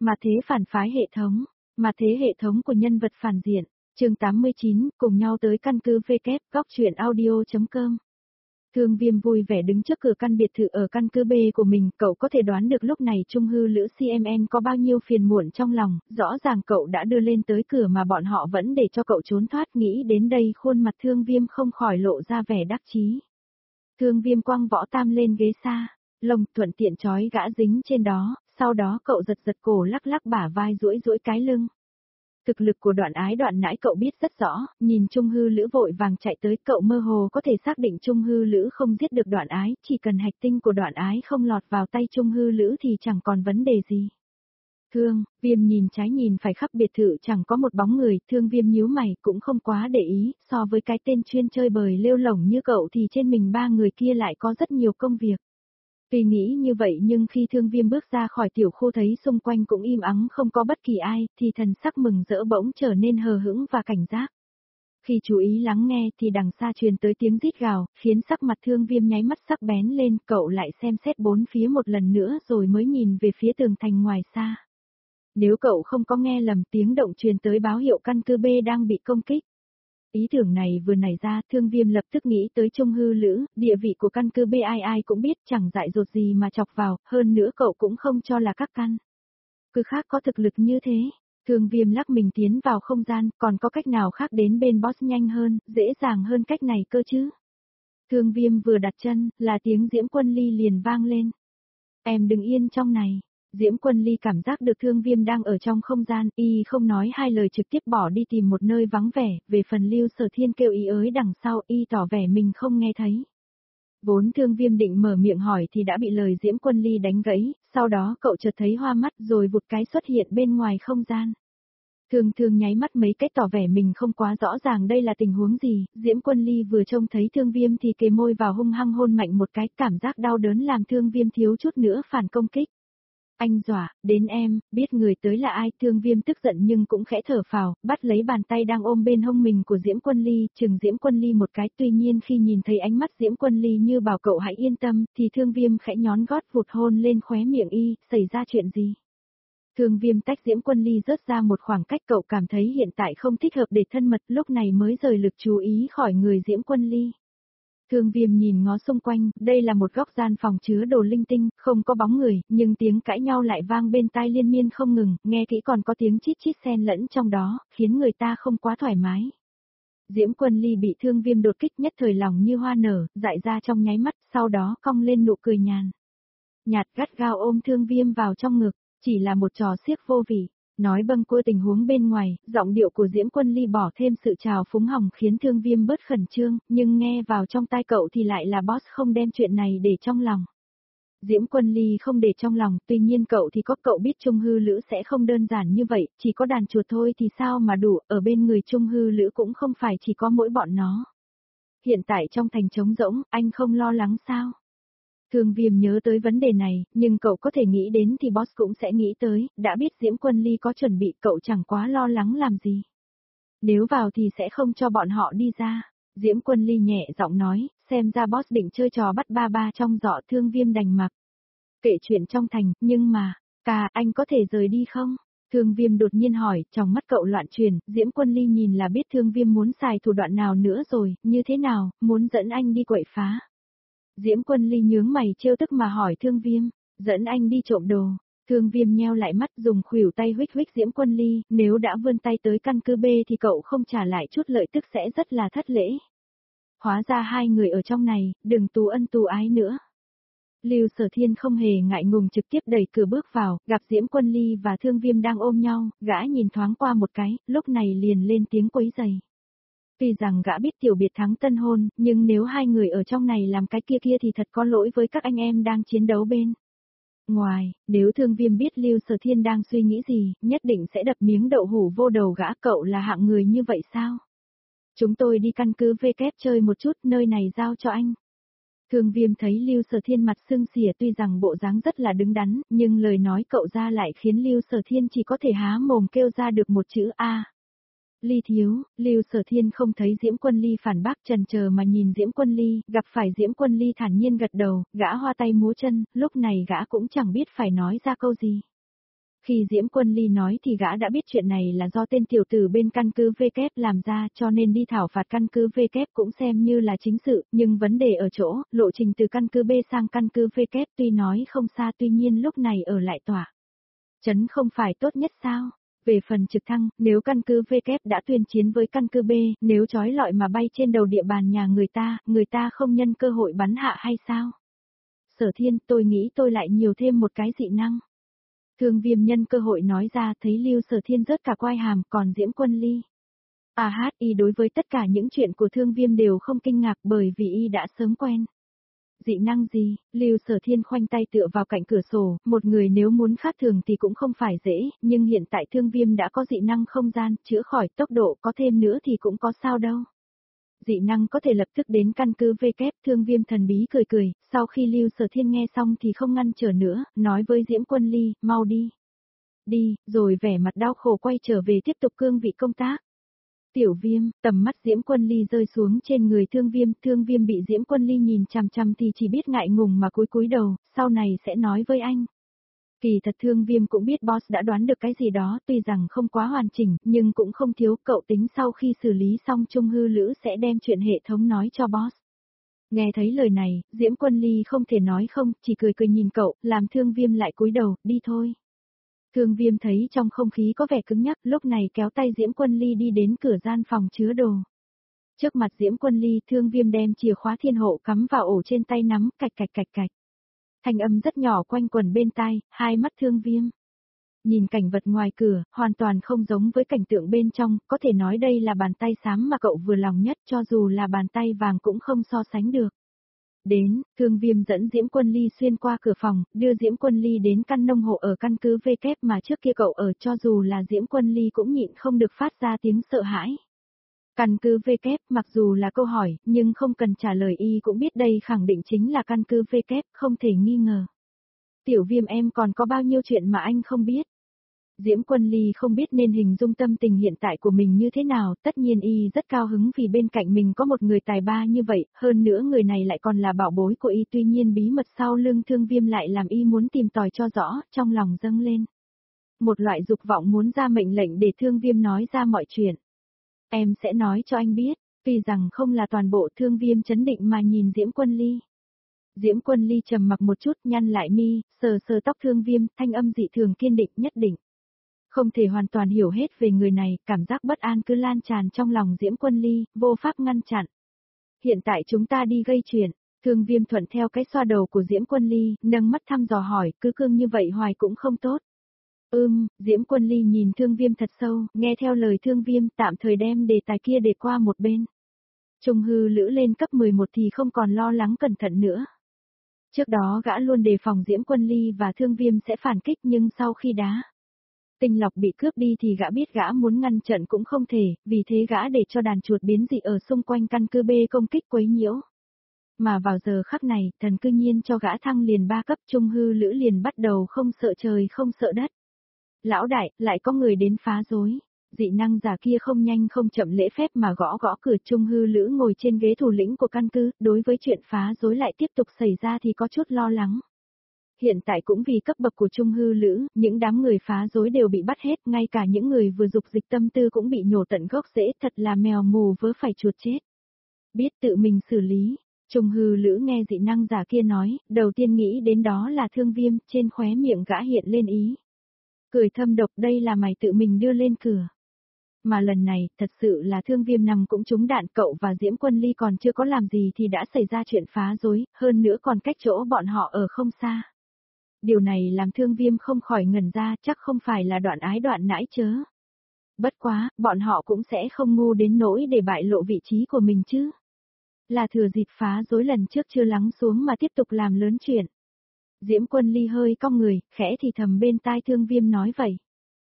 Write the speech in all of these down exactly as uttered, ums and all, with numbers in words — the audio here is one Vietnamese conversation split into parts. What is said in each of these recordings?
Mà thế phản phái hệ thống, mà thế hệ thống của nhân vật phản diện. Chương tám mươi chín, cùng nhau tới căn cứ W, góc truyện audio chấm com. Thương Viêm vui vẻ đứng trước cửa căn biệt thự ở căn cứ B của mình, cậu có thể đoán được lúc này Trung Hư Lữ xê em en có bao nhiêu phiền muộn trong lòng, rõ ràng cậu đã đưa lên tới cửa mà bọn họ vẫn để cho cậu trốn thoát, nghĩ đến đây khuôn mặt Thương Viêm không khỏi lộ ra vẻ đắc chí. Thương Viêm quăng võ tam lên ghế xa, lồng thuận tiện trói gã dính trên đó, sau đó cậu giật giật cổ lắc lắc bả vai duỗi duỗi cái lưng. Thực lực của Đoạn Ái Đoạn Nãi cậu biết rất rõ, nhìn Trung Hư Lữ vội vàng chạy tới, cậu mơ hồ có thể xác định Trung Hư Lữ không giết được Đoạn Ái, chỉ cần hạch tinh của Đoạn Ái không lọt vào tay Trung Hư Lữ thì chẳng còn vấn đề gì. Thương, Viêm nhìn trái nhìn phải khắp biệt thự chẳng có một bóng người, Thương Viêm nhíu mày cũng không quá để ý, so với cái tên chuyên chơi bời lêu lổng như cậu thì trên mình ba người kia lại có rất nhiều công việc. Tuy nghĩ như vậy nhưng khi Thương Viêm bước ra khỏi tiểu khu thấy xung quanh cũng im ắng không có bất kỳ ai, thì thần sắc mừng rỡ bỗng trở nên hờ hững và cảnh giác. Khi chú ý lắng nghe thì đằng xa truyền tới tiếng rít gào, khiến sắc mặt Thương Viêm nháy mắt sắc bén lên, cậu lại xem xét bốn phía một lần nữa rồi mới nhìn về phía tường thành ngoài xa. Nếu cậu không có nghe lầm, tiếng động truyền tới báo hiệu căn cứ B đang bị công kích. Ý tưởng này vừa nảy ra, Thương Viêm lập tức nghĩ tới Trung Hư Lữ, địa vị của căn cứ B ai ai cũng biết, chẳng dại dột gì mà chọc vào, hơn nữa cậu cũng không cho là các căn cứ khác có thực lực như thế. Thương Viêm lắc mình tiến vào không gian, còn có cách nào khác đến bên boss nhanh hơn, dễ dàng hơn cách này cơ chứ. Thương Viêm vừa đặt chân, là tiếng Diễm Quân Ly liền vang lên. Em đừng yên trong này. Diễm Quân Ly cảm giác được Thương Viêm đang ở trong không gian, y không nói hai lời trực tiếp bỏ đi tìm một nơi vắng vẻ, về phần Lưu Sở Thiên kêu ý ới đằng sau, y tỏ vẻ mình không nghe thấy. Vốn Thương Viêm định mở miệng hỏi thì đã bị lời Diễm Quân Ly đánh gãy, sau đó cậu chợt thấy hoa mắt rồi vụt cái xuất hiện bên ngoài không gian. Thương Thương nháy mắt mấy cách tỏ vẻ mình không quá rõ ràng đây là tình huống gì, Diễm Quân Ly vừa trông thấy Thương Viêm thì kề môi vào hung hăng hôn mạnh một cái, cảm giác đau đớn làm Thương Viêm thiếu chút nữa phản công kích. Anh dọa, đến em, biết người tới là ai, Thương Viêm tức giận nhưng cũng khẽ thở phào, bắt lấy bàn tay đang ôm bên hông mình của Diễm Quân Ly, chừng Diễm Quân Ly một cái, tuy nhiên khi nhìn thấy ánh mắt Diễm Quân Ly như bảo cậu hãy yên tâm, thì Thương Viêm khẽ nhón gót vụt hôn lên khóe miệng y, xảy ra chuyện gì? Thương Viêm tách Diễm Quân Ly rớt ra một khoảng cách, cậu cảm thấy hiện tại không thích hợp để thân mật, lúc này mới rời lực chú ý khỏi người Diễm Quân Ly. Thương Viêm nhìn ngó xung quanh, đây là một góc gian phòng chứa đồ linh tinh, không có bóng người, nhưng tiếng cãi nhau lại vang bên tai liên miên không ngừng, nghe kỹ còn có tiếng chít chít xen lẫn trong đó, khiến người ta không quá thoải mái. Diễm Quân Ly bị Thương Viêm đột kích nhất thời lòng như hoa nở, dại ra trong nháy mắt, sau đó cong lên nụ cười nhàn nhạt, gắt gao ôm Thương Viêm vào trong ngực, chỉ là một trò xiếc vô vị. Nói bâng quơ tình huống bên ngoài, giọng điệu của Diễm Quân Ly bỏ thêm sự trào phúng hỏng khiến Thương Viêm bớt khẩn trương, nhưng nghe vào trong tai cậu thì lại là boss không đem chuyện này để trong lòng. Diễm Quân Ly không để trong lòng, tuy nhiên cậu thì có, cậu biết Trung Hư Lữ sẽ không đơn giản như vậy, chỉ có đàn chuột thôi thì sao mà đủ, ở bên người Trung Hư Lữ cũng không phải chỉ có mỗi bọn nó. Hiện tại trong thành trống rỗng, anh không lo lắng sao? Thương Viêm nhớ tới vấn đề này, nhưng cậu có thể nghĩ đến thì boss cũng sẽ nghĩ tới, đã biết Diễm Quân Ly có chuẩn bị, cậu chẳng quá lo lắng làm gì. Nếu vào thì sẽ không cho bọn họ đi ra. Diễm Quân Ly nhẹ giọng nói, xem ra boss định chơi trò bắt ba ba trong giỏ. Thương Viêm đành mặc kệ chuyện trong thành, nhưng mà, ca, anh có thể rời đi không? Thương Viêm đột nhiên hỏi, trong mắt cậu loạn chuyển, Diễm Quân Ly nhìn là biết Thương Viêm muốn xài thủ đoạn nào nữa rồi, như thế nào, muốn dẫn anh đi quậy phá. Diễm Quân Ly nhướng mày trêu tức mà hỏi Thương Viêm, dẫn anh đi trộm đồ. Thương Viêm nheo lại mắt dùng khuỷu tay huých huých Diễm Quân Ly, nếu đã vươn tay tới căn cứ B thì cậu không trả lại chút lợi tức sẽ rất là thất lễ. Hóa ra hai người ở trong này, đừng tù ân tù ái nữa. Lưu Sở Thiên không hề ngại ngùng trực tiếp đẩy cửa bước vào, gặp Diễm Quân Ly và Thương Viêm đang ôm nhau, gã nhìn thoáng qua một cái, lúc này liền lên tiếng quấy rầy. Tuy rằng gã biết tiểu biệt thắng tân hôn, nhưng nếu hai người ở trong này làm cái kia kia thì thật có lỗi với các anh em đang chiến đấu bên ngoài, nếu Thương Viêm biết Lưu Sở Thiên đang suy nghĩ gì, nhất định sẽ đập miếng đậu hủ vô đầu gã, cậu là hạng người như vậy sao? Chúng tôi đi căn cứ W chơi một chút, nơi này giao cho anh. Thương Viêm thấy Lưu Sở Thiên mặt sưng xỉa, tuy rằng bộ dáng rất là đứng đắn, nhưng lời nói cậu ra lại khiến Lưu Sở Thiên chỉ có thể há mồm kêu ra được một chữ A. Ly thiếu, Lưu Sở Thiên không thấy Diễm Quân Ly phản bác, chần chờ mà nhìn Diễm Quân Ly, gặp phải Diễm Quân Ly thản nhiên gật đầu, gã hoa tay múa chân, lúc này gã cũng chẳng biết phải nói ra câu gì. Khi Diễm Quân Ly nói thì gã đã biết chuyện này là do tên tiểu tử bên căn cứ V kép làm ra, cho nên đi thảo phạt căn cứ V kép cũng xem như là chính sự, nhưng vấn đề ở chỗ, lộ trình từ căn cứ B sang căn cứ V kép tuy nói không xa, tuy nhiên lúc này ở lại tỏa trấn không phải tốt nhất sao? Về phần trực thăng, nếu căn cứ V kép đã tuyên chiến với căn cứ B, nếu chói lọi mà bay trên đầu địa bàn nhà người ta, người ta không nhân cơ hội bắn hạ hay sao? Sở Thiên, tôi nghĩ tôi lại nhiều thêm một cái dị năng. Thương Viêm nhân cơ hội nói ra, thấy Lưu Sở Thiên rớt cả quai hàm, còn Diễm Quân Ly. À hát, y đối với tất cả những chuyện của Thương Viêm đều không kinh ngạc bởi vì y đã sớm quen. Dị năng gì? Lưu Sở Thiên khoanh tay tựa vào cạnh cửa sổ, một người nếu muốn khác thường thì cũng không phải dễ, nhưng hiện tại Thương Viêm đã có dị năng không gian, chữa khỏi tốc độ, có thêm nữa thì cũng có sao đâu. Dị năng có thể lập tức đến căn cứ V kép, Thương Viêm thần bí cười cười, sau khi Lưu Sở Thiên nghe xong thì không ngăn trở nữa, nói với Diễm Quân Ly, mau đi. Đi, rồi vẻ mặt đau khổ quay trở về tiếp tục cương vị công tác. Tiểu Viêm, tầm mắt Diễm Quân Ly rơi xuống trên người Thương Viêm, Thương Viêm bị Diễm Quân Ly nhìn chằm chằm thì chỉ biết ngại ngùng mà cúi cúi đầu, sau này sẽ nói với anh. Kỳ thật Thương Viêm cũng biết boss đã đoán được cái gì đó, tuy rằng không quá hoàn chỉnh, nhưng cũng không thiếu, cậu tính sau khi xử lý xong Trung Hư Lữ sẽ đem chuyện hệ thống nói cho boss. Nghe thấy lời này, Diễm Quân Ly không thể nói không, chỉ cười cười nhìn cậu, làm Thương Viêm lại cúi đầu, đi thôi. Thương Viêm thấy trong không khí có vẻ cứng nhắc, lúc này kéo tay Diễm Quân Ly đi đến cửa gian phòng chứa đồ. Trước mặt Diễm Quân Ly, Thương Viêm đem chìa khóa thiên hộ cắm vào ổ trên tay nắm, cạch cạch cạch cạch. Thanh âm rất nhỏ quanh quẩn bên tai, hai mắt Thương Viêm. Nhìn cảnh vật ngoài cửa, hoàn toàn không giống với cảnh tượng bên trong, có thể nói đây là bàn tay xám mà cậu vừa lòng nhất, cho dù là bàn tay vàng cũng không so sánh được. Đến, Thương Viêm dẫn Diễm Quân Ly xuyên qua cửa phòng, đưa Diễm Quân Ly đến căn nông hộ ở căn cứ V kép mà trước kia cậu ở, cho dù là Diễm Quân Ly cũng nhịn không được phát ra tiếng sợ hãi. Căn cứ V kép, mặc dù là câu hỏi, nhưng không cần trả lời y cũng biết đây khẳng định chính là căn cứ V kép, không thể nghi ngờ. Tiểu Viêm em còn có bao nhiêu chuyện mà anh không biết. Diễm Quân Ly không biết nên hình dung tâm tình hiện tại của mình như thế nào, tất nhiên y rất cao hứng vì bên cạnh mình có một người tài ba như vậy, hơn nữa người này lại còn là bảo bối của y, tuy nhiên bí mật sau lưng Thương Viêm lại làm y muốn tìm tòi cho rõ, trong lòng dâng lên. Một loại dục vọng muốn ra mệnh lệnh để Thương Viêm nói ra mọi chuyện. Em sẽ nói cho anh biết, tuy rằng không là toàn bộ. Thương Viêm chấn định mà nhìn Diễm Quân Ly. Diễm Quân Ly trầm mặc một chút, nhăn lại mi, sờ sờ tóc Thương Viêm, thanh âm dị thường kiên định, nhất định. Không thể hoàn toàn hiểu hết về người này, cảm giác bất an cứ lan tràn trong lòng Diễm Quân Ly, vô pháp ngăn chặn. Hiện tại chúng ta đi gây chuyện, Thương Viêm thuận theo cái xoa đầu của Diễm Quân Ly, nâng mắt thăm dò hỏi, cứ cương như vậy hoài cũng không tốt. Ưm, Diễm Quân Ly nhìn Thương Viêm thật sâu, nghe theo lời Thương Viêm, tạm thời đem đề tài kia để qua một bên. Trung Hư Lữ lên cấp mười một thì không còn lo lắng cẩn thận nữa. Trước đó gã luôn đề phòng Diễm Quân Ly và Thương Viêm sẽ phản kích, nhưng sau khi đá tinh lọc bị cướp đi thì gã biết gã muốn ngăn trận cũng không thể, vì thế gã để cho đàn chuột biến dị ở xung quanh căn cứ B công kích quấy nhiễu. Mà vào giờ khắc này, thần cư nhiên cho gã thăng liền ba cấp, Trung Hư Lữ liền bắt đầu không sợ trời không sợ đất. Lão đại, lại có người đến phá rối. Dị năng giả kia không nhanh không chậm lễ phép mà gõ gõ cửa. Trung Hư Lữ ngồi trên ghế thủ lĩnh của căn cứ, đối với chuyện phá rối lại tiếp tục xảy ra thì có chút lo lắng. Hiện tại cũng vì cấp bậc của Trung Hư Lữ, những đám người phá rối đều bị bắt hết, ngay cả những người vừa dục dịch tâm tư cũng bị nhổ tận gốc rễ, thật là mèo mù vớ phải chuột chết. Biết tự mình xử lý, Trung Hư Lữ nghe dị năng giả kia nói, đầu tiên nghĩ đến đó là Thương Viêm, trên khóe miệng gã hiện lên ý. Cười thâm độc, đây là mày tự mình đưa lên cửa. Mà lần này, thật sự là Thương Viêm nằm cũng trúng đạn, cậu và Diễm Quân Ly còn chưa có làm gì thì đã xảy ra chuyện phá rối, hơn nữa còn cách chỗ bọn họ ở không xa. Điều này làm Thương Viêm không khỏi ngẩn ra, chắc không phải là đoạn ái đoạn nãi chớ. Bất quá, bọn họ cũng sẽ không ngu đến nỗi để bại lộ vị trí của mình chứ. Là thừa dịp phá rối lần trước chưa lắng xuống mà tiếp tục làm lớn chuyện. Diễm Quân Ly hơi cong người, khẽ thì thầm bên tai Thương Viêm nói vậy.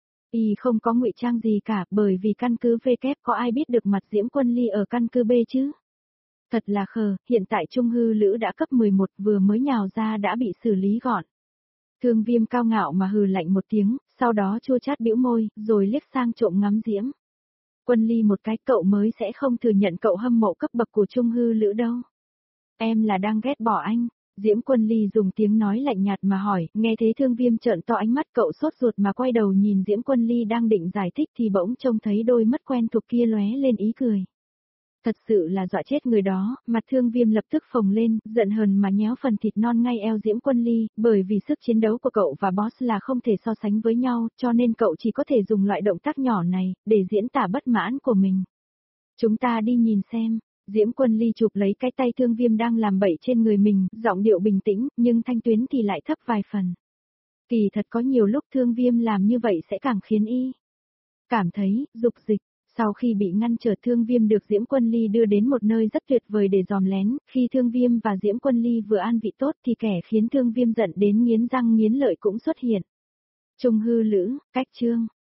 Y không có ngụy trang gì cả, bởi vì căn cứ V kép có ai biết được mặt Diễm Quân Ly ở căn cứ B chứ. Thật là khờ, hiện tại Trung Hư Lữ đã cấp mười một, vừa mới nhào ra đã bị xử lý gọn. Thương Viêm cao ngạo mà hừ lạnh một tiếng, sau đó chua chát bĩu môi, rồi liếc sang trộm ngắm Diễm Quân Ly một cái, cậu mới sẽ không thừa nhận cậu hâm mộ cấp bậc của Trung Hư Lữ đâu. Em là đang ghét bỏ anh. Diễm Quân Ly dùng tiếng nói lạnh nhạt mà hỏi, nghe thế Thương Viêm trợn to ánh mắt, cậu sốt ruột mà quay đầu nhìn Diễm Quân Ly đang định giải thích thì bỗng trông thấy đôi mắt quen thuộc kia lóe lên ý cười. Thật sự là dọa chết người đó, mặt Thương Viêm lập tức phồng lên, giận hờn mà nhéo phần thịt non ngay eo Diễm Quân Ly, bởi vì sức chiến đấu của cậu và boss là không thể so sánh với nhau, cho nên cậu chỉ có thể dùng loại động tác nhỏ này, để diễn tả bất mãn của mình. Chúng ta đi nhìn xem. Diễm Quân Ly chụp lấy cái tay Thương Viêm đang làm bậy trên người mình, giọng điệu bình tĩnh, nhưng thanh tuyến thì lại thấp vài phần. Kỳ thật có nhiều lúc Thương Viêm làm như vậy sẽ càng khiến y cảm thấy dục dịch. Sau khi bị ngăn trở, Thương Viêm được Diễm Quân Ly đưa đến một nơi rất tuyệt vời để dòm lén, khi Thương Viêm và Diễm Quân Ly vừa an vị tốt thì kẻ khiến Thương Viêm giận đến nghiến răng nghiến lợi cũng xuất hiện. Trung hư lữ, cách chương.